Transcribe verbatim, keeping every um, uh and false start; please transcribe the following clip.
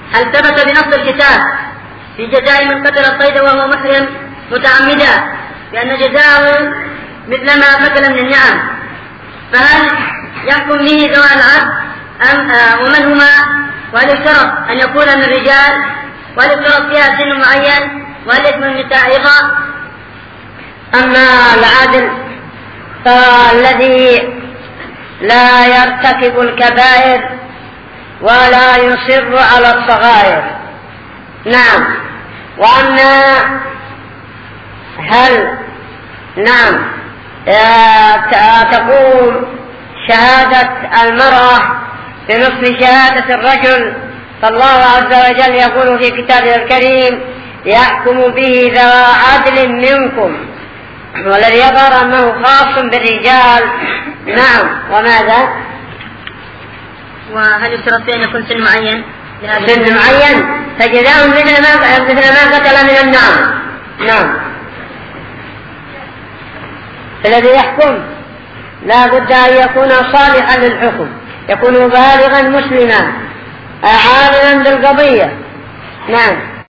هل ثبت بنص الكتاب في جزاء من قتل الصيد وهو محرم متعمدا بأن جزاءه مثل ما قتل من النعم، فهل يحكم به ذوى العدل أم آه ومن هما؟ وهل يشترط أن يكون من الرجال؟ وهل يشترط فيها سن معين؟ وهل يشمل النساء أيضا؟ أما العدل فالذي لا يرتكب الكبائر ولا يصر على الصغائر. نعم. وأما هل نعم تقوم شهادة المرأة بنصف شهادة الرجل، فالله عز وجل يقول في كتابه الكريم: يحكم به ذوى عدل منكم، والذي يظهر أنه خاص بالرجال. نعم. وماذا؟ وهل يشترط في أن يكون سن معين؟ سن معين فجزاء مثل ما مثل ما قتل من النعم. نعم. الذي يحكم لا بد أن يكون صالحا للحكم، يكون بالغا مسلما عالما بالقضية. نعم.